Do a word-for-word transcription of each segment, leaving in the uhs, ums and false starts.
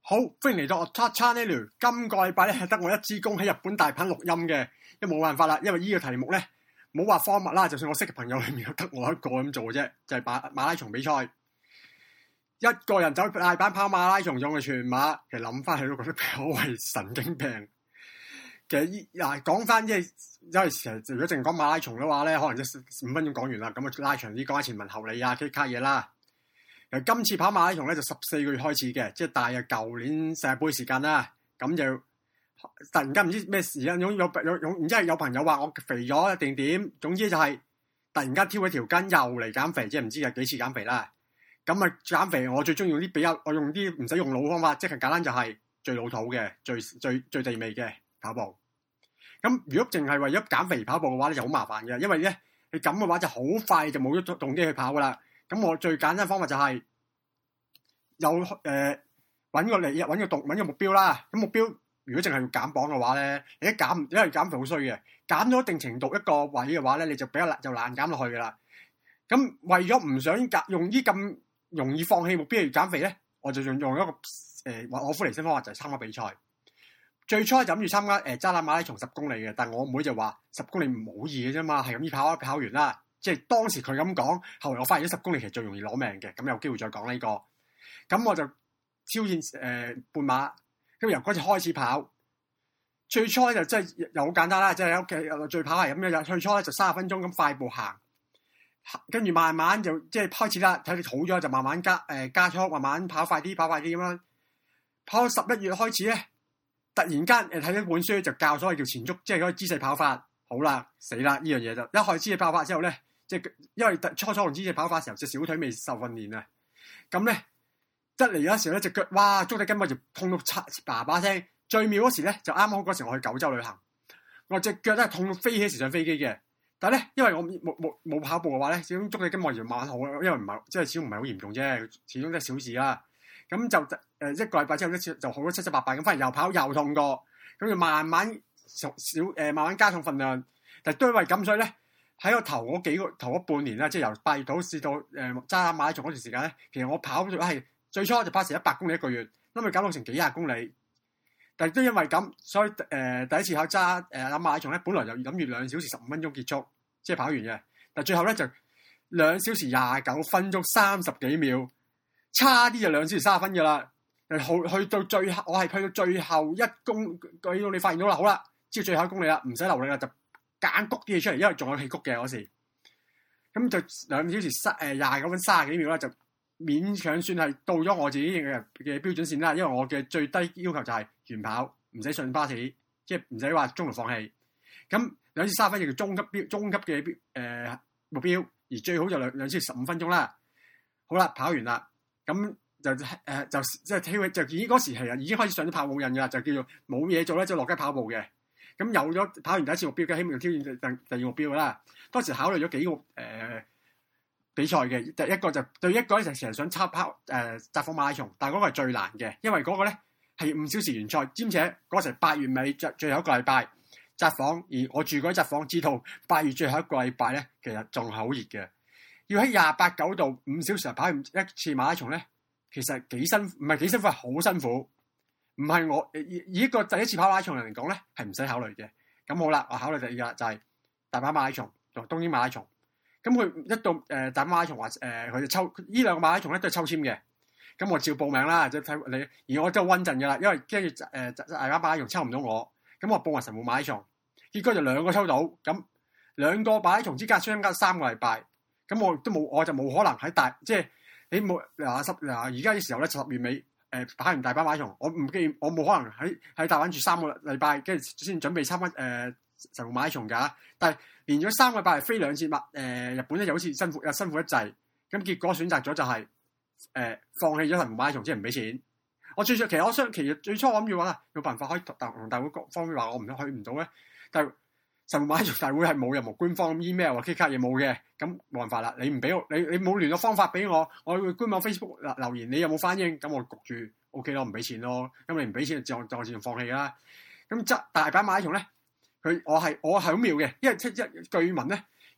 好，歡迎嚟到我 channel。今個禮拜咧係得我一支公喺日本大阪錄音嘅，因為冇辦法啦，因為呢個題目咧冇話荒謬啦，就算我識嘅朋友裏面得我一個咁做啫，就係、是、馬馬拉松比賽，一個人走大阪跑馬拉松用嘅全馬，其實諗翻起都覺得頗為神經病。其實嗱講翻即係，因為其實如果淨講馬拉松嘅話咧，可能即係五分鐘講完啦，咁啊拉長啲講下前文後理啊，啲卡嘢啦。由今次跑馬拉松咧就十四個月開始嘅，即係大約舊年世界盃時間啦。咁就突然間唔知咩事啦，有有有有，然之後有朋友話我肥咗定點，總之就係突然間挑起條筋又嚟減肥，即係唔知有幾次減肥啦。咁啊減肥，我最中意用啲比較，我用啲唔使用腦方法，即係簡單就係最老土嘅、最最最地味嘅跑步。咁如果淨係為咗減肥跑步嘅話咧，就好麻煩嘅，因為咧你咁嘅話就好快就冇咗動機去跑噶啦。咁我最簡單嘅方法就係有誒揾、呃、個嚟揾個動揾個目標啦。咁目標如果淨係要減磅嘅話咧，你一減因為減肥好衰嘅，減咗一定程度一個位嘅話咧，你就比較難就難減落去噶啦。咁為咗唔想用啲咁容易放棄目標去減肥咧，我就用用一個誒、呃、我夫離身方法，就係參加比賽。最初就諗住參加誒渣打馬拉松十公里嘅，但係我妹就話十公里唔好易嘅啫嘛，係咁依跑一跑完啦。即係當時佢咁講，後來我發現咗十公里其實最容易攞命嘅，咁有機會再講呢、這個。咁我就挑戰誒、呃、半馬，咁由嗰次開始跑。最初就真係又好簡單啦，即係喺屋企最跑係咁樣。最初咧就三十分鐘咁快步行，跟住慢慢就即係開始啦，睇你好咗就慢慢加誒、呃、加速，慢慢跑快啲，跑快啲咁樣。跑到十一月開始咧，突然間誒睇咗本書就教所謂叫前足，即係嗰個姿勢跑法。好啦，死啦！呢樣嘢就一開始姿勢跑法之後咧。即係因為初初同姿勢跑法嘅時候，隻小腿未受訓練啊，咁咧一嚟嗰時咧隻腳，哇，足底筋膜就痛到嚓叭叭聲。最妙嗰時咧就啱好嗰時我去九州旅行，我隻腳咧痛到飛起時上飛機嘅。但係咧因為我冇冇冇跑步嘅話咧，始終足底筋膜就慢慢好，因為唔係即係始終唔係好嚴重啫，始終都係小事啦。咁就誒、呃、一個禮拜之後咧就好咗七七八八咁，翻嚟又跑又痛過，咁就慢慢少少誒慢慢加重份量，但係都因為咁所以咧。喺我頭嗰幾個頭嗰半年啦，即係由八月到至到誒渣打馬拉松嗰段時間咧，其實我跑咗係最初就跑成一百公里一個月，咁咪搞到成幾廿公里。但係都因為咁，所以誒、呃、第一次考渣誒馬拉松咧，本來就諗住兩小時十五分鐘結束，即係跑完嘅。但係最後咧就兩小時廿九分鐘三十幾秒，差啲就兩小時三十分㗎啦。誒去去到最後，我係去到最後一公里，你發現到啦，好啦，知道最後一公里啦，唔使留力啦就。揀谷啲嘢出嚟，因為仲有氣谷嘅嗰時，咁就兩小時三誒廿九分三十幾秒啦，就勉強算係到咗我自己嘅嘅標準線啦。因為我嘅最低要求就係完跑，唔使上巴士，即係唔使話中途放棄。咁兩小時三十分就叫中級標中級嘅誒、呃、目標，而最好就兩兩小時十五分鐘啦。好啦，跑完啦，咁就誒、呃、就即係挑就已經嗰時係啊，已經開始上咗跑步印㗎啦，就叫做冇嘢做咧，就落街跑步嘅。咁有咗跑完第一次目標嘅，希望挑戰第第二目標噶啦。當時考慮咗幾個誒、呃、比賽嘅，第一個就對一個咧就成日想參跑誒札幌馬拉松，但係嗰個係最難嘅，因為嗰個咧係五小時完賽，兼且嗰時八月尾最最後一個禮拜札幌，而我住嗰札幌知道八月最後一個禮拜咧，其實仲係好熱嘅，要喺廿八九度五小時跑完一次馬拉松咧，其實幾辛唔係幾辛苦，係好辛苦。唔係我以以一個第一次跑馬拉松人嚟講咧，係唔使考慮嘅。咁好啦，我考慮第二個就係大阪馬拉松同東京馬拉松。咁佢一到誒、呃、大阪馬拉松話誒，佢、呃、就抽呢兩個馬拉松咧都係抽籤嘅。咁我照報名啦，就睇你。而我就穩陣㗎啦，因為跟住誒大阪馬拉松抽唔到我，咁我報埋神戶馬拉松。結果就兩個抽到，咁兩個馬拉松之間相隔三個禮拜，咁我都冇，我就冇可能喺大即係你冇嗱十嗱而家嘅時候咧，十月尾。誒跑完大阪馬拉松，我唔記，我冇可能喺喺大阪住三個禮拜，跟住先準備參加誒神戶馬拉松㗎。但係連咗三個禮拜飛兩次馬，誒、呃、日本咧又好似辛苦又辛苦一滯，咁結果選擇咗就係、是、誒、呃、放棄咗神戶馬拉松，即係唔俾錢。我最初其實我想其實最初我諗住話啦，有辦法可以同大會各方面話我唔去唔到咧，但係神戶馬拉松大會係冇任何官方 email 或 K 卡嘢冇嘅，咁冇辦法啦。你唔俾我，你你冇聯絡方法俾我，我去官網 Facebook 留言，你有冇反應？咁我焗住 OK 咯，唔俾錢咯。咁你唔俾錢就就自動放棄啦。咁即大阪馬拉松咧，佢我係我係好妙嘅，因為即即據聞咧，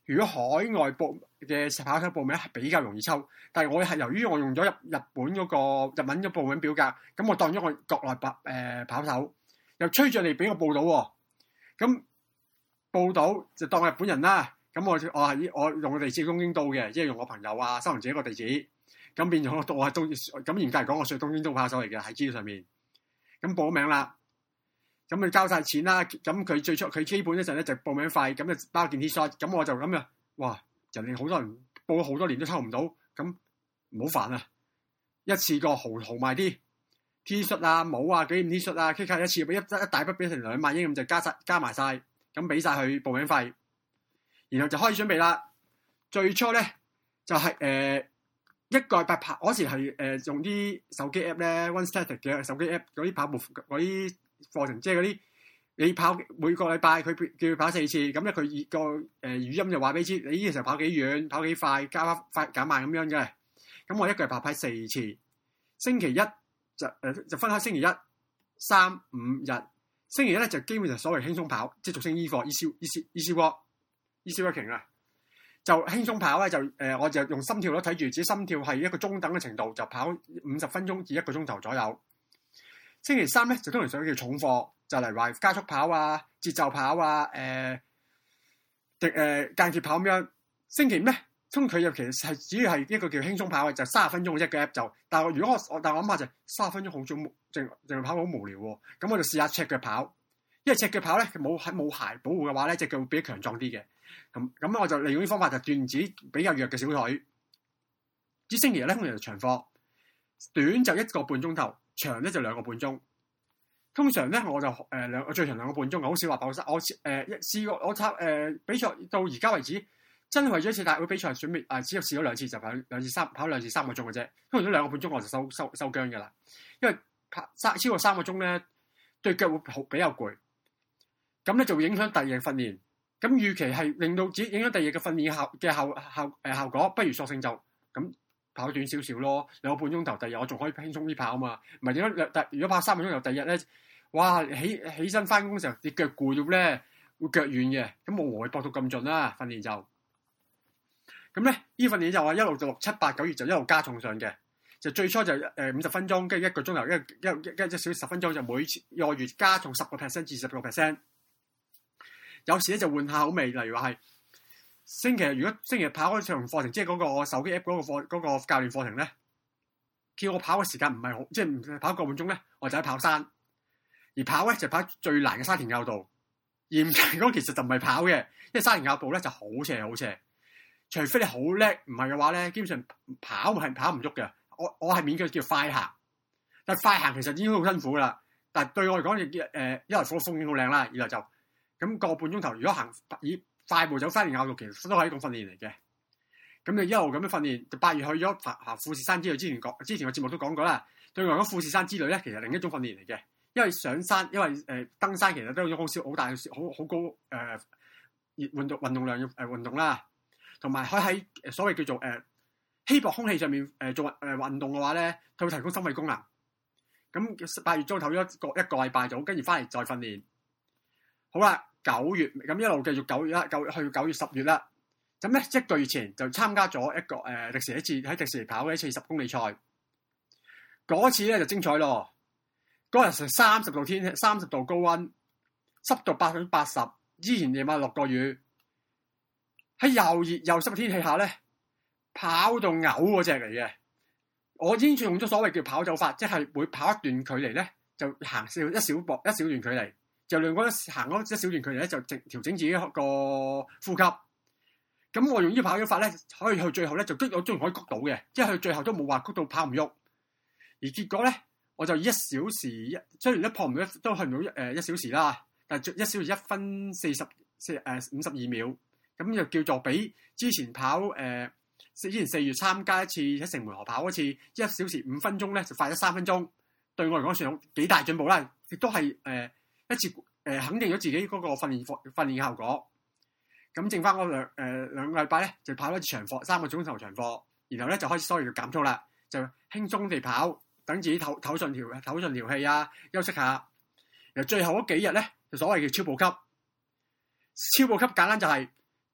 如果海外報嘅跑手報名係比較容易抽，但係我係由於我用咗日日本嗰個日文嘅報名表格，咁我當咗我國內跑誒跑手，又催著你俾我報到喎，咁報到就當日本人啦。咁我我係我用個地址東京都嘅，即係用我朋友啊收容者個地址，咁變咗我我係東咁嚴格嚟講，我屬東京都跑手嚟嘅喺資料上面。咁報名啦，咁佢交晒錢啦，咁佢最初佢基本嗰陣咧就報名費，咁就包件 T-shirt，咁我就咁啊，哇！人哋好多人報咗好多年都抽唔到，咁唔好煩啊！一次過豪豪賣啲 T-shirt 啊、帽啊、紀念 T-shirt 啊，K 卡一次俾一一大筆俾成兩萬英咁就加晒加埋晒，咁俾晒佢報名費，然後就開始準備啦。最初咧就係、是、誒、呃、一個禮拜跑嗰時係誒、呃、用啲手機 app 咧 OneStatic 嘅手機 app 嗰啲跑步嗰啲課程，即係嗰啲你跑每個禮拜佢叫佢跑四次，咁咧佢個誒語音就話俾你知，你呢個時候跑幾遠、跑幾快、加快減慢咁樣嘅。咁我一個禮拜跑四次，星期一就誒、呃、就分開星期一、三、五日。星期一咧就基本上所謂輕鬆跑，即係俗稱 E 課 easy easy easy walk easy walking 啊。就輕鬆跑咧就誒、呃、我就用心跳率睇住自己心跳係一個中等嘅程度，就跑五十分鐘至一個鐘頭左右。星期三咧就通常想叫重課，就嚟話加速跑啊、節奏跑啊、誒誒間歇跑咁樣。星期五咧，通佢又其實係主要係一個叫輕鬆跑嘅，就三十分鐘嘅一個 app 就。但係如果我但係我諗下就三十分鐘好早，淨淨跑好無聊喎。咁我就試下赤腳跑，因為赤腳跑咧冇喺冇鞋保護嘅話咧，隻腳會比較強壯啲嘅。咁咁我就利用啲方法就鍛自己比較弱嘅小腿。至星期日咧，通常就長課，短就一個半鐘頭，長咧就兩個半鐘。通常咧我就誒兩、呃、我最長兩個半鐘，好少話跑山。我誒、呃、試過我測誒、呃、比賽到而家為止，真係為咗一次大會比賽準備啊、呃，只有試咗兩次就跑兩次三跑兩次三個鐘嘅啫。通常咗兩個半鐘我就收收收姜㗎啦，因為跑三超過三個鐘咧對腳會好比較攰，咁咧就會影響第二日訓練。咁預期係令到自己影響第二日嘅訓練效嘅效效誒、呃、效果，不如索性就咁跑短少少咯，兩個半鐘頭，第二日我仲可以輕鬆啲跑啊嘛。唔係點解？如果跑三個鐘頭，第二日咧，哇起起身翻工嘅時候，隻腳攰到咧會腳軟嘅，咁冇我會搏到咁盡啦。訓練就咁咧，呢訓練就話一路就六七八九月就一路加重上嘅，就最初就誒五十分鐘，跟住一個鐘頭，一一一一小時十分鐘，就每次個月加重十個 percent 至十個 percent。有時咧就換下口味，例如話係星期日，如果星期日跑嗰場課程，即係嗰個手機 app 嗰個課嗰個教練課程咧，叫我跑嘅時間唔係好，即係唔跑個半鐘咧，我就喺跑山。而跑咧就跑最難嘅沙田坳道，嚴格講其實就唔係跑嘅，因為沙田坳道咧就好斜好斜，除非你好叻，唔係嘅話咧，基本上跑係跑唔喐嘅。我我係勉強叫快行，但係快行其實已經好辛苦噶啦。但係對我嚟講，亦誒一來風風景好靚啦，二來就。咁個半鐘頭，如果行以快步走沙田坳道，其實都係一種訓練嚟嘅。咁你一路咁樣訓練，就八月去咗行富士山之旅。之前講，之前個節目都講過啦。對我嚟講，富士山之旅咧，其實另一種訓練嚟嘅。因為上山，因為誒、呃、登山其實都有種好少、好大、好好高誒熱運動運動量嘅誒運動啦。同埋可以喺所謂叫做誒、呃、稀薄空氣上面誒、呃、做誒、呃、運動嘅話咧，佢會提供心肺功能。咁八月中唞咗一個一個禮拜咗，跟住翻嚟再訓練。好啦，九月咁一路繼續九月啦，九月去九月十月啦。咁咧一個月前就參加咗一個誒、呃、迪士尼一次喺迪士尼跑嘅一次十公里賽。嗰次咧就精彩咯。嗰日成三十度天氣，三十度高溫，濕度百分之八十。之前夜晚落過雨，喺又熱又濕嘅天氣下咧，跑到嘔嗰隻嚟嘅。我已經用咗所謂叫跑走法，即係每跑一段距離咧，就行少一小步一小段距離。就兩個行嗰一小段距離咧，就調整自己個呼吸。咁我用呢個跑咗法咧，可以去最後咧就谷到，終於可以谷到嘅，即係去最後都冇話谷到跑唔喐。而結果咧，我就以一小時一，雖然都破唔到，都去唔到一誒一小時啦，但係一小時一分四十四誒五十二秒，咁就叫做比之前跑誒、呃、之前四月參加一次喺城門河跑嗰次一小時五分鐘咧，就快咗三分鐘。對我嚟講算有幾大進步啦，亦都係誒。呃一次誒、呃、肯定咗自己嗰個訓練課訓練嘅效果，咁剩翻嗰兩誒、呃、兩個禮拜咧就跑一次長課，三個鐘頭長課，然後咧就開始所謂嘅減速啦，就輕鬆地跑，等自己唞唞順條唞順條氣啊，休息下。然後最後嗰幾日咧就所謂嘅超步級，超步級簡單就係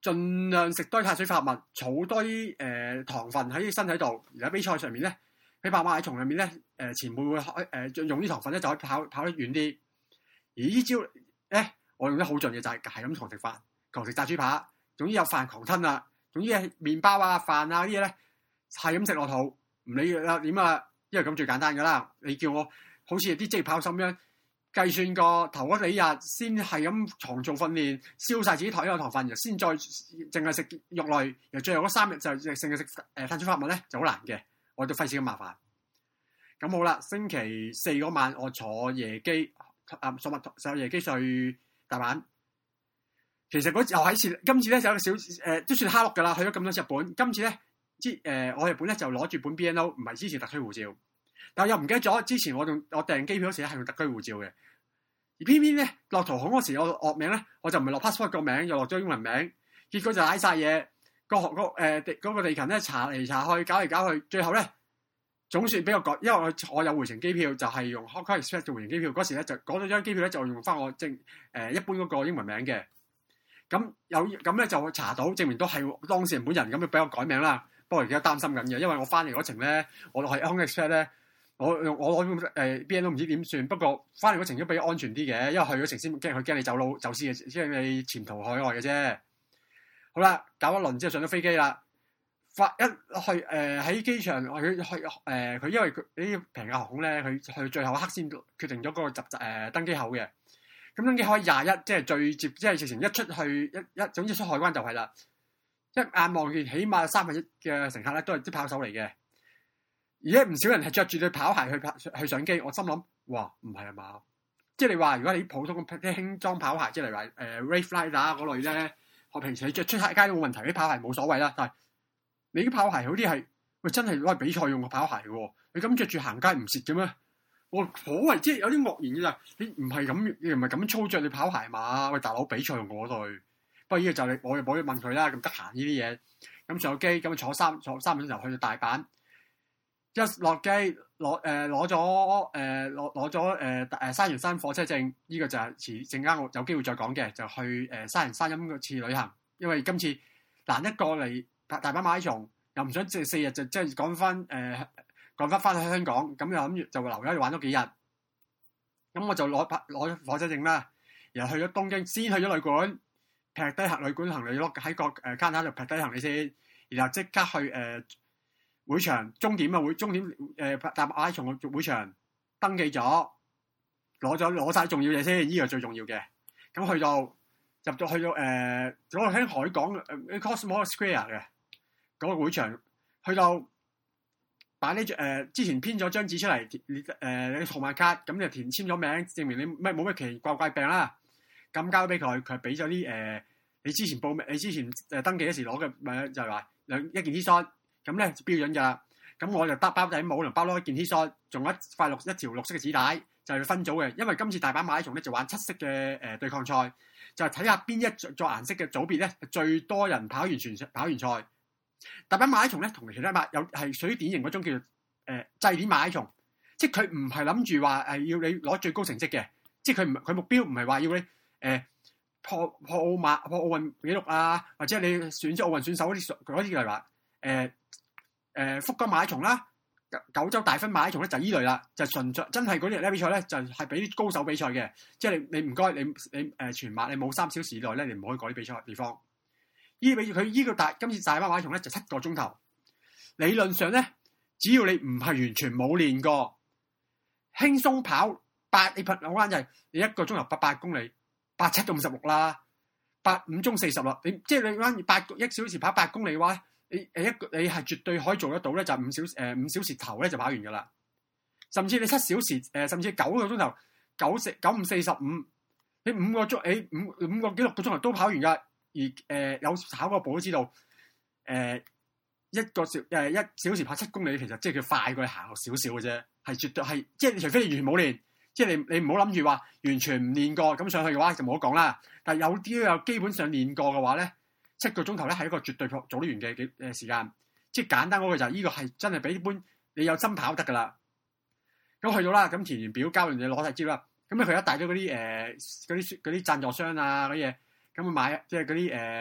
盡量食多啲碳水化合物，儲多啲誒、呃、糖分喺身體度。而喺比賽上面咧，喺跑馬拉松入面咧，誒、呃、前輩會開誒、呃、用啲糖分咧，就可以跑跑得遠啲。而呢招咧，我用得好盡嘅就係係咁狂食飯，狂食炸豬扒，總之有飯狂吞啦。總之係麵包啊、飯啊啲嘢咧，係咁食落肚，唔理啦點啊，因為咁最簡單噶啦。你叫我好似啲職業跑手咁樣計算個頭嗰幾日先係咁狂做訓練，燒晒自己台有糖分，然後先再淨係食肉類，然後最後嗰三日就淨係食誒碳水化合物咧，就好難嘅。我都費事咁麻煩。咁好啦，星期四嗰晚我坐夜機啊，坐密坐夜機去大阪。其實嗰又喺次，今次咧就有個小誒、呃，都算蝦碌噶啦。去咗咁多次日本，今次咧之誒，我日本咧就攞住本 B N O，唔係之前特區護照。但又唔記得咗，之前我用我訂機票嗰時係用特區護照嘅。而偏偏咧落途航嗰時，我惡名咧，我就唔係落 passport 個名，又落咗英文名，結果就瀨晒嘢。個個誒地嗰個地勤咧查嚟查去，搞嚟搞去，最後咧總算俾我改，因為我我有回程機票，就係、是、用 Hong Kong Express 做回程機票。嗰時咧就改咗張機票咧，就用翻我正誒、呃、一般嗰個英文名嘅。咁有咁咧就查到，證明都係當事人本人，咁就俾我改名啦。不過而家擔心緊嘅，因為我翻嚟嗰程咧，我係 Hong Kong Express 咧，我我攞誒 B N 都唔知點算。不過翻嚟嗰程都比較安全啲嘅，因為去嗰程先驚佢驚你走佬走私嘅，即係你潛逃海外嘅啫。好啦，搞一輪之後上咗飛機啦，發一去誒喺、呃、機場佢去誒佢、呃、因為佢啲平價航空咧，佢去最後一刻先決定咗嗰個集誒、呃、登機口嘅。咁登機可以廿一，即係最接，即係直情一出去一一，總之出海關就係啦。一眼望見，起碼有三分一嘅乘客咧都係啲跑手嚟嘅，而家唔少人係着住對跑鞋去跑去上機。我心諗，哇，唔係啊嘛？即係你話，如果你普通啲輕裝跑鞋，即係例如話誒 Wraith Rider 嗰類咧，我平時你着出街都冇問題，啲跑鞋冇所謂啦。但係你啲跑鞋好啲係，喂真係攞嚟比賽用個跑鞋嘅，你咁着住行街唔蝕嘅咩？我可謂即係有啲愕然嘅咋，你唔係咁，你唔係咁操着你跑鞋嘛？喂，大佬比賽用嗰對，不過呢個就你我又冇去問佢啦。咁得閒呢啲嘢，咁上咗機，咁坐三坐三個鐘頭去到大阪，一落機攞誒攞咗誒攞攞咗誒誒山陽山火車證，呢、這個就係遲陣間我有機會再講嘅，就去誒、呃、山陽山陰嗰次旅行，因為今次難得過嚟大阪馬拉松，又唔想即係四日就即係趕翻誒。呃趕翻翻去香港，咁又諗住就留咗去玩咗幾日，咁我就攞攞火車證啦，然後去咗東京，先去咗旅館，劈低行旅館行李攞喺個誒間下度劈低行李先，然後即刻去誒、呃、會場終點啊會終點誒大馬拉松嘅會場登記咗，攞咗攞晒重要嘢先，呢、這個最重要嘅。咁去到入咗去到誒嗰個喺海港誒 Cosmos Square 嘅嗰、那個會場，去到。把呢張誒之前編咗張紙出嚟，誒你號碼卡，咁就填簽咗名，證明你咩冇咩奇怪怪病啦。咁交俾佢，佢俾咗啲誒你之前報名，你之前誒登記嗰時攞嘅，咪就係話兩一件 T-shirt，咁咧標準㗎。咁我就得包底帽，同包多一件 T-shirt，仲有一塊綠一條綠色嘅紙帶，就係、是、分組嘅。因為今次大阪馬拉松咧就玩七色嘅誒對抗賽，就係睇下邊一組顏色嘅組別咧最多人跑完全跑完賽。大阪馬拉松咧同其他馬有係屬於典型嗰種叫做誒、呃、祭典馬拉松，即係佢唔係諗住話係要你攞最高成績嘅，即係佢唔佢目標唔係話要你誒、呃、破破奧馬破奧運紀錄啊，或者你選咗奧運選手嗰啲嗰啲嚟話誒誒福岡馬拉松啦、九州大分馬拉松咧就依類啦，就純粹真係嗰啲咧比賽咧就係俾啲高手比賽嘅，即係你你唔該你你誒、呃、全馬你冇三小時內咧你唔可以改啲比賽地方。依比佢依個大今次大阪馬拉松咧就七個鐘頭，理論上咧只要你唔係完全冇練過，輕鬆跑八你好啱就係你一個鐘頭八百公里，八七到五十六啦，八五中四十啦，你即係你啱八一小時跑八公里嘅話，你誒一個你係絕對可以做得到咧，就五小誒、呃、五小時頭咧就跑完噶啦，甚至你七小時誒、呃、甚至九個鐘頭九四九五四十五，你五個鐘你五五個幾六個鐘頭都跑完噶。而誒、呃、有考過步都知道，誒、呃、一個小誒、呃、一小時跑七公里，其實即係佢快過你行少少嘅啫，係絕對係即係除非你完全冇練，即係你你唔好諗住話完全唔練過咁上去嘅話就冇得講啦。但係有啲有基本上練過嘅話咧，七個鐘頭咧係一個絕對做得完嘅幾誒時間，即係簡單嗰個就係、是、呢、這個係真係比一般你有心跑得㗎啦。咁去到啦，咁填完表交完嘢攞晒招啦，咁咧佢一帶咗嗰啲誒嗰啲嗰啲贊助商啊嗰啲嘢。咁買即係嗰啲誒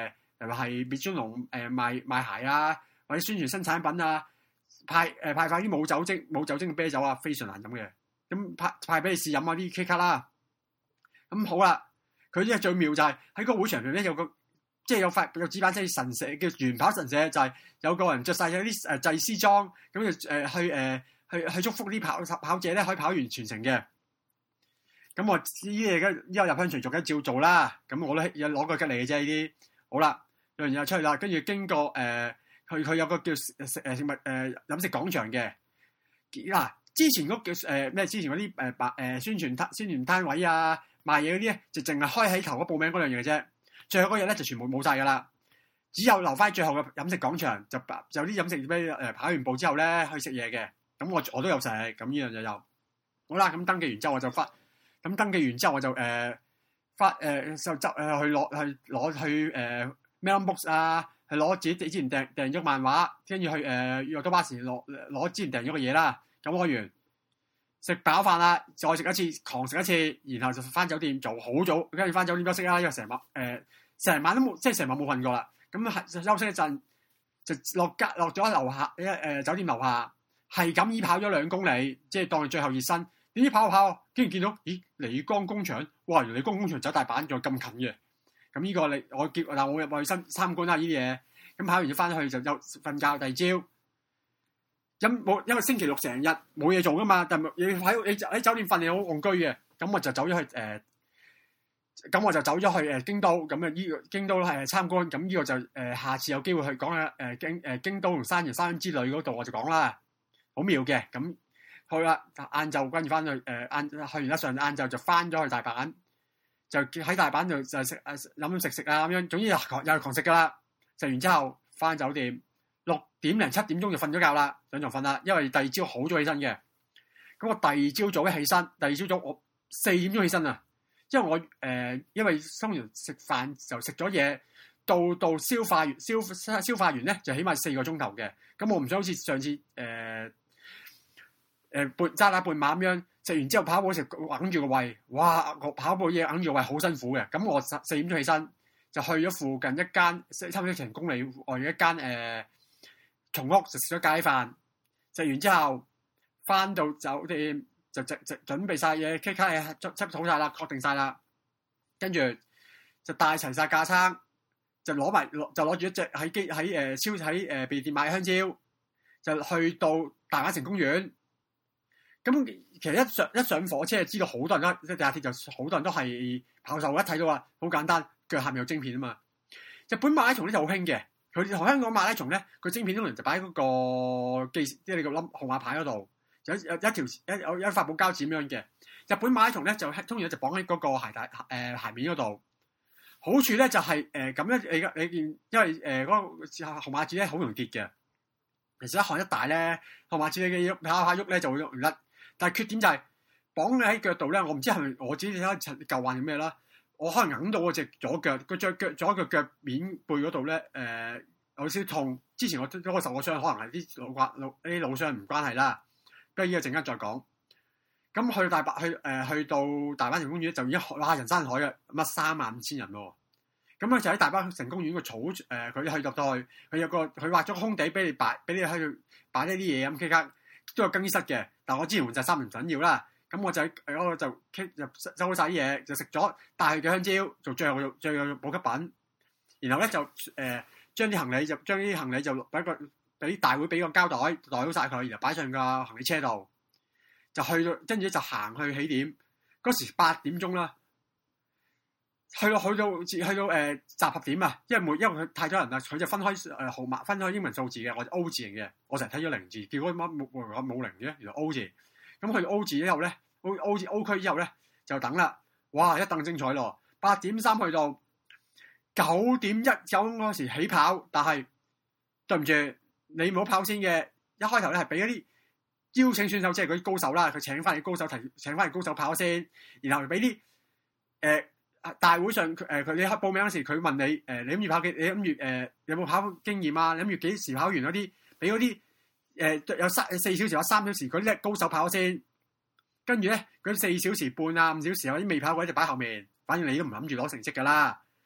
例如係滅尊龍誒賣賣鞋啊，或者宣傳新產品啊，派誒、呃、派發啲冇酒精冇酒精嘅啤酒啊，非常難飲嘅。咁派派俾你試飲啊啲 K 卡啦。咁好啦，佢呢最妙就係喺個會場入邊咧有個即係有塊有紙板即係神社叫玄跑神社，就係、是、有個人着晒有啲誒祭司裝，咁就誒去誒、呃、去去祝福啲跑跑者咧可以跑完全程嘅。咁我呢啲嘢依家入鄉隨俗嘅照做啦。咁我咧有攞個吉嚟嘅啫呢啲。好啦，有人又出去啦，跟住經過誒，佢、呃、佢有個叫食誒食物誒飲食廣場嘅。嗱、啊，之前嗰叫誒咩？之前嗰啲誒白誒宣傳攤宣傳攤位啊，賣嘢嗰啲咧，就淨係開喺頭嗰報名嗰樣嘢嘅啫。最後嗰日咧就全部冇晒噶啦，只有留翻最後嘅飲食廣場，就有啲飲食俾誒跑完步之後咧去食嘢嘅。咁我我都有食，咁呢樣就有。好啦，咁登記完之後我就發。咁登記完之後我就誒、呃、發誒、呃、就執誒、呃、去攞去攞去誒 mail box 啊，去攞自己之前訂訂咗漫畫，跟住去誒約多巴士攞攞之前訂咗嘅嘢啦。咁攞完食飽飯啦，再食一次狂食一次，然後就翻酒店做好早，跟住翻酒店休息啦，因為成晚誒成晚都冇即係成晚冇瞓過啦。咁休息一陣就落隔落咗樓下誒、呃、酒店樓下，係咁依跑咗兩公里，即係當佢最後熱身。點知跑跑，竟然見到，咦？漓江工場，哇！原來漓江工場走大阪仲咁近嘅。咁呢個你我叫，但我入去參參觀下呢啲嘢。咁跑完就翻去就休瞓覺，第二朝。咁冇因為星期六成日冇嘢做噶嘛，但係你喺你喺酒店瞓你好戇居嘅。咁我就走咗去誒，咁、呃、我就走咗去誒京都。咁啊呢個京都係參觀。咁呢個就誒、呃、下次有機會去講下誒、呃、京誒、呃、京都同山形山之旅嗰度我就講啦，好妙嘅咁。去啦，晏晝跟住翻去誒晏去完一上晏晝就翻咗去大阪，就喺大阪就就食誒飲食食啊咁樣，總之又又係狂食噶啦。食完之後翻酒店，六點零七點鐘就瞓咗覺啦，上床瞓啦，因為第二朝好早起身嘅。咁我第二朝早一起身，第二朝早我四點鐘起身啊，因為我誒、呃、因為通常食飯就食咗嘢，到到消化完消消化完咧就起碼四個鐘頭嘅。咁我唔想好似上次誒。呃誒、呃、半揸打半馬咁樣食完之後跑步時揞住個胃，哇！我跑步嘢揞住個胃好辛苦嘅。咁我四點鐘起身就去咗附近一間差唔多成公里外嘅一間誒松屋，就食咗咖喱飯。食完之後翻到酒店就直直準備晒嘢，K 卡嘢執執好晒啦，確定晒啦。跟住就帶齊晒架撐，就攞埋就攞住一隻喺機喺誒超喺誒便利店買香蕉，就去到大阪城公園。咁其實一上一上火車就知道好多人啦，即係地下鐵就好多人都係跑手，一睇到話好簡單，腳下面有晶片啊嘛。日本馬拉松咧就好興嘅，佢同香港馬拉松咧，佢晶片通常就擺喺嗰個記，即係你個冧號碼牌嗰度，有有一條一有一發泡膠紙咁樣嘅。日本馬拉松咧就通常就綁喺嗰個鞋帶誒、呃、鞋面嗰度。好處咧就係誒咁咧，你你見因為誒嗰、呃那個號碼紙咧好容易跌嘅，其實一汗一大咧，號碼紙你嘅喐下下喐咧就會喐唔甩。但係缺點就係綁你喺腳度咧，我唔知係咪我自己睇下舊患定咩啦。我可能揞到嗰隻左腳，個隻腳左腳腳面背嗰度咧，誒、呃、有少少痛。之前我都我受過傷，可能係啲老關老啲老傷唔關係啦。不過呢個陣間再講。咁去大阪去誒、呃、去到大阪城公園就已經哇人山人海嘅，乜三萬五千人喎。咁佢就喺大阪城公園個草誒，佢、呃、去入到去，佢有個佢畫咗個空地俾你擺，俾你喺度擺呢啲嘢咁。K 卡都有更衣室嘅，但我之前換晒衫唔緊要啦。咁我就喺嗰就就收好晒啲嘢，就食咗帶去嘅香蕉，做最後最後補給品。然後咧就誒將啲行李就將啲行李就俾個俾大會俾個膠袋袋好晒佢，然後擺上個行李車度，就去到跟住就行去起點。嗰時八點鐘啦，去到去到去到誒、呃、集合點啊，因為每因為佢太多人啦，佢就分開誒、呃、號碼分開英文數字嘅，我就 O 字型嘅，我成日睇咗零字，結果乜冇冇冇零嘅，原來 O 字。咁去到 O 字之後咧 ，O O 字 O 區之後咧就等啦，哇一等精彩咯！八點三去到九點一九嗰時起跑，但係對唔住你唔好跑先嘅，一開頭咧係俾一啲邀請選手，即係嗰啲高手啦，佢請翻嚟高手提請翻嚟高手跑先，然後俾啲誒大會上誒佢你報名嗰時，佢問你誒、呃、你諗住跑幾？你諗住誒有冇跑經驗啊？你諗住幾時跑完嗰啲？俾嗰啲。誒有三四小時或三小時，嗰啲咧高手跑先，跟住咧嗰四小時半啊五小時有啲未跑嗰啲就擺後面，反正你都唔諗住攞成績噶啦。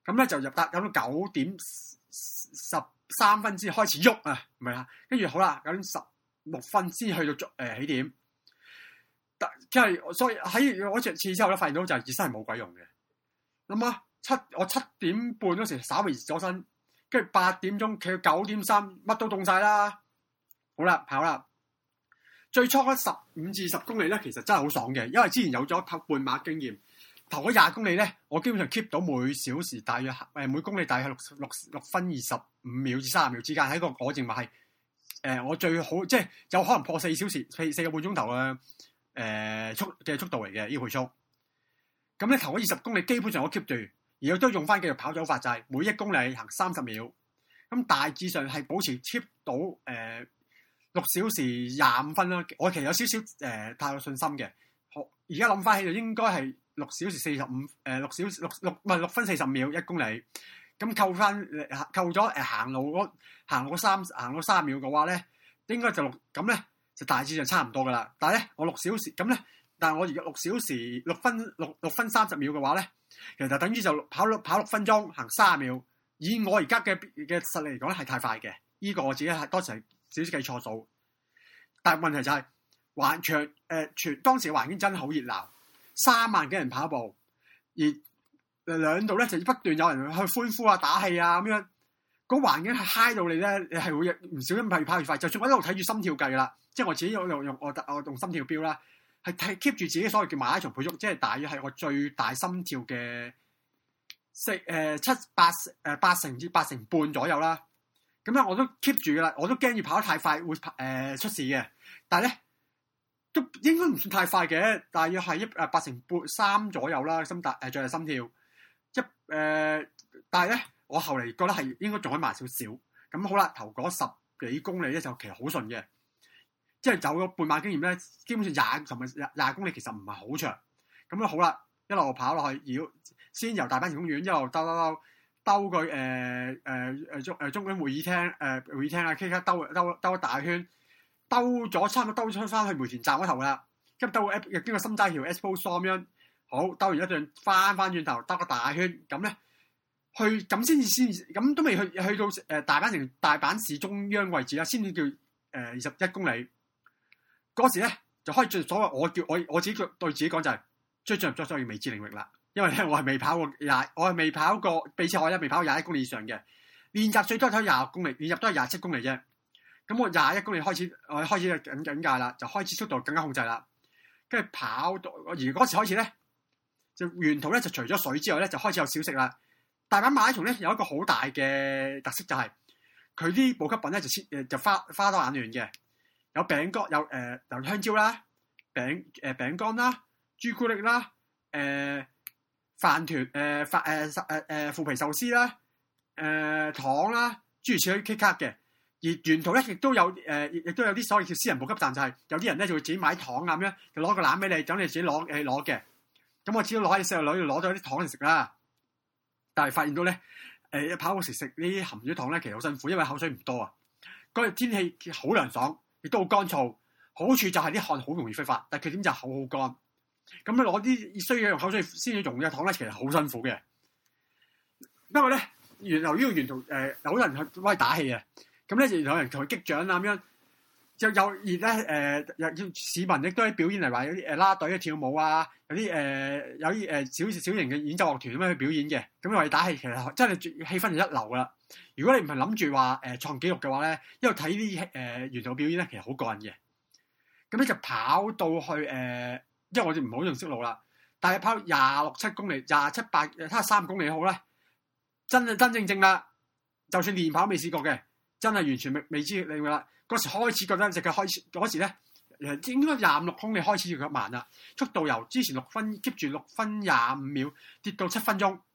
咁咧就入達有到九點十三分先開始喐啊，唔係啊，跟住好啦，九點十六分先去到誒、呃、起點。即係所以喺嗰次次之後咧，發現到就係熱身係冇鬼用嘅。咁啊，七我七點半嗰時稍微熱咗身，跟住八點鐘企到九點三，乜都凍晒啦。好啦，跑啦。最初嗰十五至十公里咧，其實真係好爽嘅，因為之前有咗跑半馬經驗。頭嗰廿公里咧，我基本上 keep 到每小時大約誒每公里大約六六六分二十五秒至三十秒之間，喺個我認為係誒我最好，即係有可能破四小時四四個半鐘頭嘅誒速嘅速度嚟嘅呢個配速。咁咧頭嗰二十公里基本上我 keep 住，而我都用翻繼續跑走法，就係每一公里行三十秒。咁大致上係保持 keep 到誒六小時廿五分啦。我其實有少少誒太有信心嘅。而家諗翻起就應該係六小時四十五誒六小時六六唔係六分四十秒一公里。咁扣翻扣咗誒行路嗰行路三行路三秒嘅話咧，應該就六咁咧就大致上差唔多噶啦。但係咧我六小時咁咧，但係我而家六小時六分六六分三十秒嘅話咧，其實就等於就跑六跑六分鐘行三十秒。以我而家嘅嘅實力嚟講咧係太快嘅，呢、這個我自己係多時係少少計錯數。但係問題就係、是、環場誒、呃、全當時嘅環境真係好熱鬧，三萬幾人跑步，而兩度咧就不斷有人去歡呼啊、打氣啊咁樣，嗰環境係嗨到你咧，你係會唔小心係跑越快。就算我喺度睇住心跳計啦，即係我自己用用用我我用心跳錶啦，係睇 keep 住自己所謂叫馬拉松配速，即係大約係我最大心跳嘅四誒七八誒八成至八成半左右啦。咁咧我都 keep 住噶啦，我都驚住跑得太快會誒、呃、出事嘅。但係咧都應該唔算太快嘅，大約係一誒八成半三左右啦，心大誒最大心跳一誒、呃。但係咧我後嚟覺得係應該仲可以慢少少。咁好啦，頭嗰十幾公里咧就其實好順嘅，即係走咗半馬經驗咧，基本上廿同埋廿廿公里其實唔係好長。咁咧好啦，一路跑落去，繞先由大班前公園一路兜兜兜。兜佢誒誒誒中誒中央會議廳誒、呃、會議廳啊，K 卡兜兜兜一大圈，兜咗差唔多兜出翻去梅田站嗰頭啦，跟住兜又經過心齋橋 Expo Store 咁樣，好兜完一段翻翻轉頭兜個大圈，咁咧去咁先至先咁都未去去到誒、呃、大阪城大阪市中央位置啦，先至叫誒二十一公里。嗰時咧就開始所謂我叫我我自己對自己講就係追進入咗所謂未知領域啦。因為咧，我係未跑過廿，我係未跑過，比賽我咧未跑過廿一公里以上嘅。練習最多睇廿六公里，練習都係廿七公里啫。咁我廿一公里開始，我開始緊緊界啦，就開始速度更加控制啦。跟住跑到，而嗰時開始咧，就沿途咧就除咗水之外咧，就開始有小食啦。大阪馬拉松咧有一個好大嘅特色就係佢啲補給品咧就誒就花花多眼亂嘅，有餅乾，有誒、呃、有香蕉啦，餅誒餅乾啦，朱古力啦，誒、呃。飯團誒飯誒誒誒腐皮壽司啦，誒、呃、糖啦，諸如此類 K 卡嘅。而沿途咧亦都有誒，亦、呃、都有啲所謂叫私人補給站，就係、是、有啲人咧就會自己買糖啊咁樣，就攞個籃俾你，等你自己攞誒攞嘅。咁我只要攞喺細路女度攞咗啲糖嚟食啦。但係發現到咧，誒、呃、跑步時食呢啲含咗糖咧，其實好辛苦，因為口水唔多啊。嗰日天氣好涼爽，亦都好乾燥。好處就係啲汗好容易揮發，但係缺點就係好好乾。咁你攞啲需要用口水先至溶嘅糖咧，其實好辛苦嘅。不過咧，原由於個沿途誒有人去幫佢打氣啊，咁咧就有人同佢擊掌啊咁樣，就有熱咧誒，有、呃、市民亦都喺表演嚟話有啲誒啦隊嘅跳舞啊，有啲誒、呃、有啲誒小小型嘅演奏樂團咁樣去表演嘅，咁為打氣其實真係氣氛就一流噶啦。如果你唔係諗住話誒創紀錄嘅話咧，因為睇啲誒沿途表演咧，其實好過癮嘅。咁咧就跑到去誒。呃因為我哋唔好用識路啦，但係跑廿六七公里、廿七八、睇下三公里好啦，真係真正正啦。就算練跑未試過嘅，真係完全未未知領域啦。嗰時開始覺得隻腳開始，嗰時咧誒應該廿五六公里開始腳慢啦，速度由之前六分 keep 住六分廿五秒跌到七分鐘。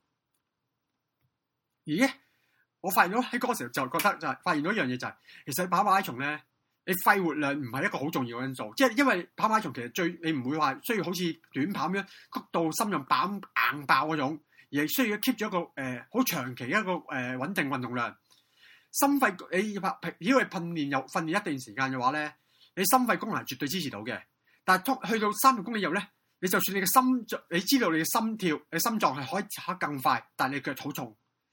咦？我發現到喺嗰時就覺得就係、是、發現到一樣嘢就係、是，其實跑馬拉松咧。你肺活量唔係一個好重要嘅因素，即係因為跑馬拉松其實最你唔會話需要好似短跑咁樣谷到心臟爆硬爆嗰種，而係需要 keep 住一個誒好、呃、長期一個誒穩、呃、定運動量。心肺你要如果係訓練又訓練一段時間嘅話咧，你心肺功能絕對支持到嘅。但係去到三十公里以後咧，你就算你嘅心臟，你知道你嘅心跳、你心臟係可以跑更快，但係你腳好重，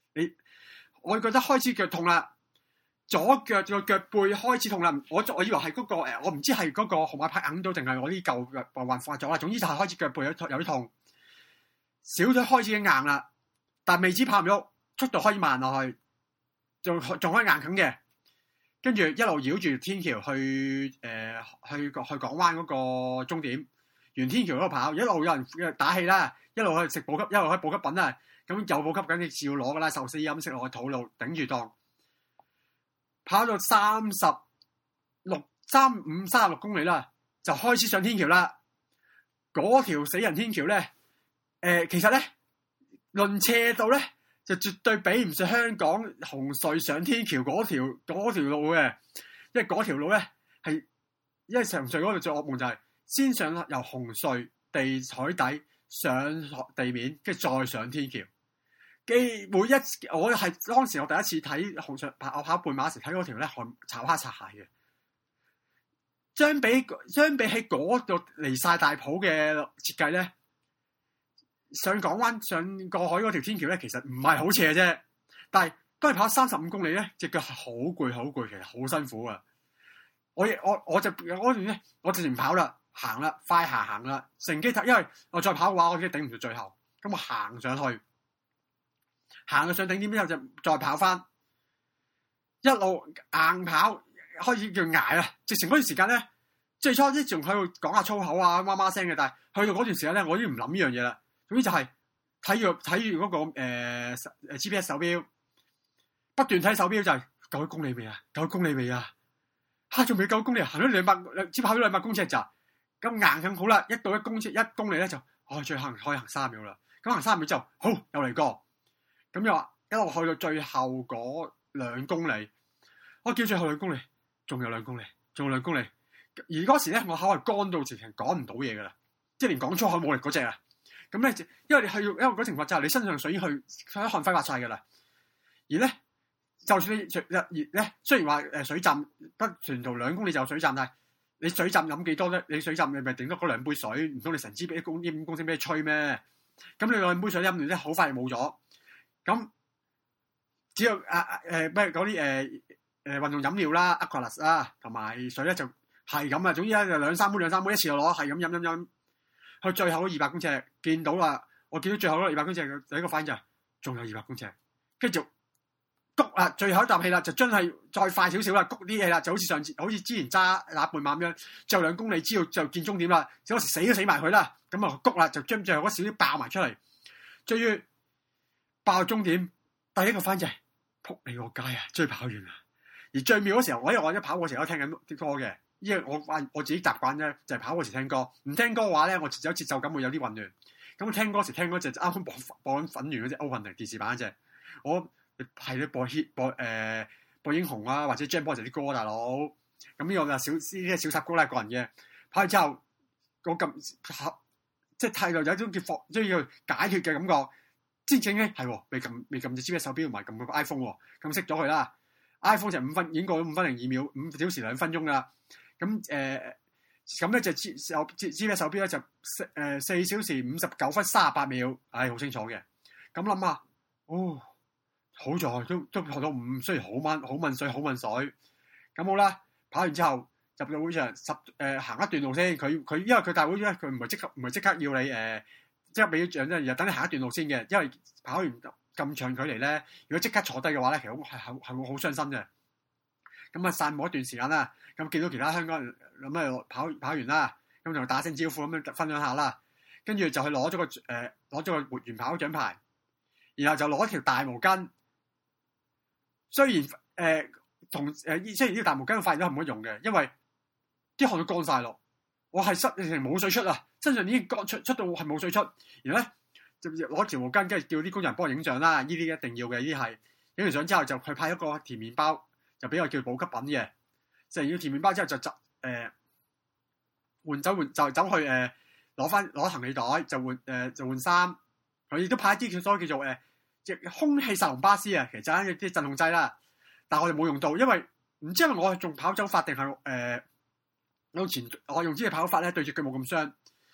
你我覺得開始腳痛啦，左腳個腳背開始痛啦。我我以為係嗰、嗰個誒，我唔知係嗰個號碼牌硬到定係我啲舊腳患發咗啦。總之就係開始腳背有有啲痛，小腿開始硬啦，但未知跑唔喐，速度可以慢落去，仲仲可以硬啃嘅。跟住一路繞住天橋去誒、呃、去去港灣嗰個終點，沿天橋嗰度跑，一路有人打氣啦，一路去食補給，一路去補給品啦。咁有補給緊，你照攞噶啦，壽司飲食落去肚度頂住檔，跑到三十六三五三十六公里啦，就開始上天橋啦。嗰條死人天橋咧，誒、呃，其實咧論斜度咧，就絕對比唔上香港紅隧上天橋嗰條嗰條路嘅，因為嗰條路咧係，因為紅隧嗰度做噩夢就係先上由紅隧地海底上地面，跟住再上天橋。每一我係當時我第一次睇紅隧跑我跑半馬時睇嗰條咧，係炒蝦擦鞋嘅。相比相比起嗰度離晒大埔嘅設計咧，上港灣上過海嗰條天橋咧，其實唔係好斜啫。但係當你跑三十五公里咧，隻腳係好攰好攰，其實好辛苦啊！我我我就嗰段咧，我直情跑啦，行啦，快行行啦，乘機因為我再跑嘅話，我已經頂唔住最後，咁我行上去。行到上頂點之後就再跑翻，一路硬跑，開始叫捱啦。直情嗰段時間咧，最初啲仲喺度講下粗口啊、媽媽聲嘅，但係去到嗰段時間咧，我已經唔諗呢樣嘢啦。總之就係睇住睇住嗰個誒誒、呃、G P S 手錶，不斷睇手錶就係九公里未啊？九公里未啊？嚇仲未九公里，行咗兩百，只跑咗兩百公尺咋？咁硬咁好啦，一到一公尺一公里咧就，哦，最行可以行三秒啦。咁行三秒之後，好又嚟過。咁又話一路去到最後嗰兩公里，我叫最後兩公里，仲有兩公里，仲有兩公里。而嗰時咧，我口係乾到直情講唔到嘢噶啦，即係連講粗口冇力嗰隻啊。咁咧，因為你去，因為嗰情況就係你身上水已經去去汗揮發晒噶啦。而咧，就算你水而咧，雖然話誒水浸不全途兩公里就有水浸，但係你水浸飲幾多咧？你水浸你咪頂多嗰兩杯水，唔通你成支一公一五公升俾你吹咩？咁你兩杯水飲完咧，好快就冇咗。咁只有啊誒咩嗰啲誒誒運動飲料啦 Aqualus 啦，同埋水咧就係咁啊。總之咧就兩三杯兩三杯一次就攞，係咁飲飲飲。去最後嗰二百公尺見到啦，我見到最後嗰二百公尺嘅第一個反應就係仲有二百公尺，跟住谷啦，最後一啖氣啦，就真係再快少少啦，谷啲氣啦，就好似上次好似之前揸那半馬咁樣，最後兩公里之後就見終點啦，嗰時死都死埋佢啦，咁啊谷啦，就將最後嗰少少爆埋出嚟，終於爆終點，第一個反應就係撲你個街啊！終於跑完啦，而最妙嗰時候，我因為我一跑嗰時候都聽緊啲歌嘅。因為我我自己習慣咧，就係跑嗰時聽歌，唔聽歌嘅話咧，我有節奏感會有啲混亂。咁聽歌時聽嗰隻啱啱播播緊粉圓嗰隻 Opening 電視版嗰隻，我係咧播 hit 播誒、呃、播英雄啊，或者 Jam 播就啲歌大佬。咁呢個就小呢啲小插曲啦，個人嘅。跑完之後，我咁即係態度有一種叫放，即係要解決嘅感覺。之前咧係未撳未撳隻 G P S 手錶，唔係撳個 iPhone 喎，咁熄咗佢啦。iPhone 就五分已經過咗五分零二秒，五小時兩分鐘啦。咁誒，咁咧就 G 手 G P S 手錶咧就四誒四小時五十九分三十八秒，唉，好清楚嘅。咁諗下，哦，好在都都學到五，雖然好掹好掹水好掹水。咁好啦，跑完之後入到會場十誒行一段路先。佢佢因為佢大會咧，佢唔係即刻唔係即刻要你誒即刻俾獎啫，又等你行一段路先嘅。因為跑完咁長距離咧，如果即刻坐低嘅話咧，其實係係係會好傷身嘅。咁啊散步一段時間啦，咁見到其他香港人咁啊跑跑完啦，咁就打聲招呼咁樣分享下啦，跟住就去攞咗個誒攞咗個活完跑獎牌，然後就攞一條大毛巾。雖然誒、呃、同誒、呃、雖然呢條大毛巾我發現咗係冇乜用嘅，因為啲汗都乾晒咯，我係濕成冇水出啊，身上已經乾出出到係冇水出，然後咧就攞條毛巾，跟住叫啲工人幫我影相啦，呢啲一定要嘅，呢啲係影完相之後就去派一個甜麵包。就俾我叫補給品嘅，食完要甜麵包之後就就誒換走換就走去誒攞翻攞行李袋就換誒、呃、就換衫，佢亦都派一啲叫所謂叫做誒即、呃、空氣薩隆巴斯啊，其實就係啲鎮控劑啦。但係我哋冇用到，因為唔知係咪我係仲跑走法定係誒用前我用支嘅跑法咧對住腳冇咁傷。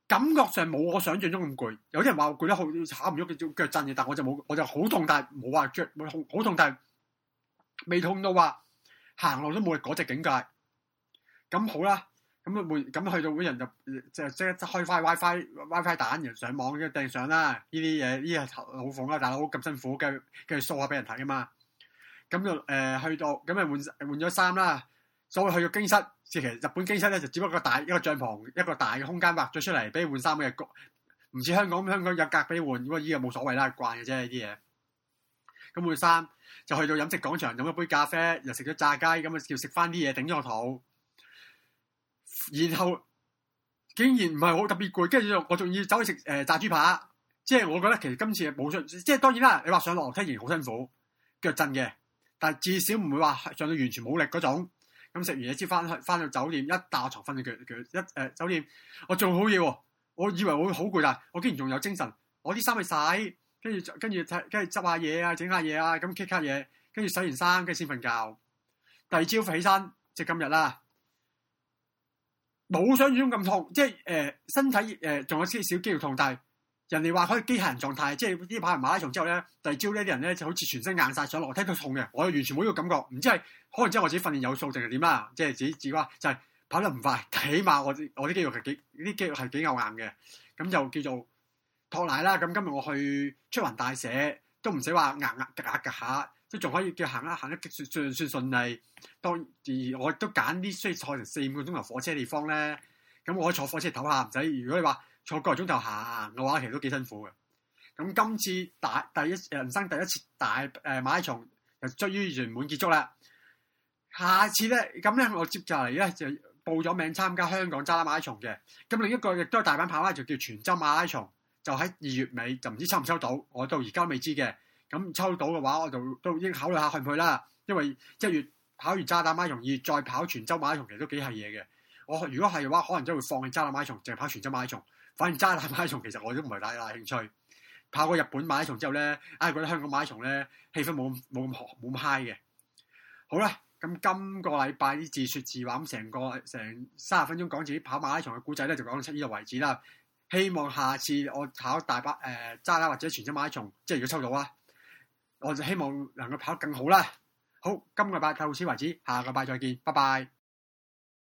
感覺上冇我想象中咁攰。有啲人話我攰得好踩唔喐嘅腳震嘅，但我就冇，我就好痛，但係冇話腳冇痛，好痛，但係未痛到話行路都冇力嗰隻境界。咁好啦，咁啊會咁去到嗰人就就即刻開翻 WiFi WiFi 蛋，然後上網嘅訂上啦。呢啲嘢呢啲係好鳳啦，大佬咁辛苦，跟住跟住 show 下俾人睇啊嘛。咁就誒、呃、去到咁啊換換咗衫啦。所謂去到京室，其實日本京室咧就只不過大一個帳篷，一個大嘅空間劃咗出嚟俾你換衫嘅，唔似香港，香港有格俾你換，不過依個冇所謂啦，慣嘅啫呢啲嘢。咁換衫就去到飲食廣場飲一杯咖啡，又食咗炸雞，咁啊叫食翻啲嘢頂咗個肚。然後竟然唔係好特別攰，跟住我仲要走去食誒、呃、炸豬扒，即係我覺得其實今次冇上，即係當然啦，你話上落樓梯仍然好辛苦，腳震嘅，但係至少唔會話上到完全冇力嗰種。咁食完嘢之後翻去翻到酒店，一打床瞓住腳腳一誒、呃、酒店，我做好嘢喎，我以為我會好攰，但我竟然仲有精神，我啲衫去洗，跟住跟住跟住執下嘢啊，整下嘢啊，咁 kick 下嘢，跟住洗完衫跟住先瞓覺。第二朝起身即係今日啦，冇想象中咁痛，即係誒、呃、身體誒仲、呃、有少少肌肉痛，但係人哋話可以機械人狀態，即係呢跑完馬拉松之後咧，第二朝呢啲人咧就好似全身硬晒，上樓梯都痛嘅，我完全冇呢個感覺，唔知係可能即係我自己訓練有素定係點啦，即係自己自己話就係、是、跑得唔快，起碼我我啲肌肉係幾啲肌肉係幾硬硬嘅，咁就叫做托奶啦。咁今日我去出雲大社都唔使話硬硬夾夾夾下，即仲可以叫行一行得算算順利。當而我都揀啲需要坐成四五個鐘頭火車地方咧，咁我可以坐火車唞下，唔使。如果你話坐個鐘頭行嘅話，其實都幾辛苦嘅。咁今次大第一人生第一次大誒、呃、馬拉松就終於圓滿結束啦。下次咧，咁咧我接就嚟咧就報咗名參加香港渣打馬拉松嘅。咁另一個亦都係大阪跑啦，就叫泉州馬拉松，就喺二月尾，就唔知抽唔抽到，我到而家未知嘅。咁抽到嘅話，我就都已經考慮下去唔去啦。因為一月跑完渣打馬拉松，二月再跑泉州馬拉松，其實都幾係嘢嘅。我如果係嘅話，可能真係會放棄渣打馬拉松，淨係跑泉州馬拉松。反而渣打馬拉松其實我都唔係太大興趣。跑過日本馬拉松之後咧，唉、哎、覺得香港馬拉松咧氣氛冇冇咁冇咁 high 嘅。好啦，咁今個禮拜啲自説自話咁成個成三十分鐘講自己跑馬拉松嘅故仔咧，就講到出呢度為止啦。希望下次我跑大巴誒渣打或者泉州馬拉松，即係如果抽到啊，我就希望能夠跑得更好啦。好，今個禮拜到此為止，下個禮拜再見，拜拜。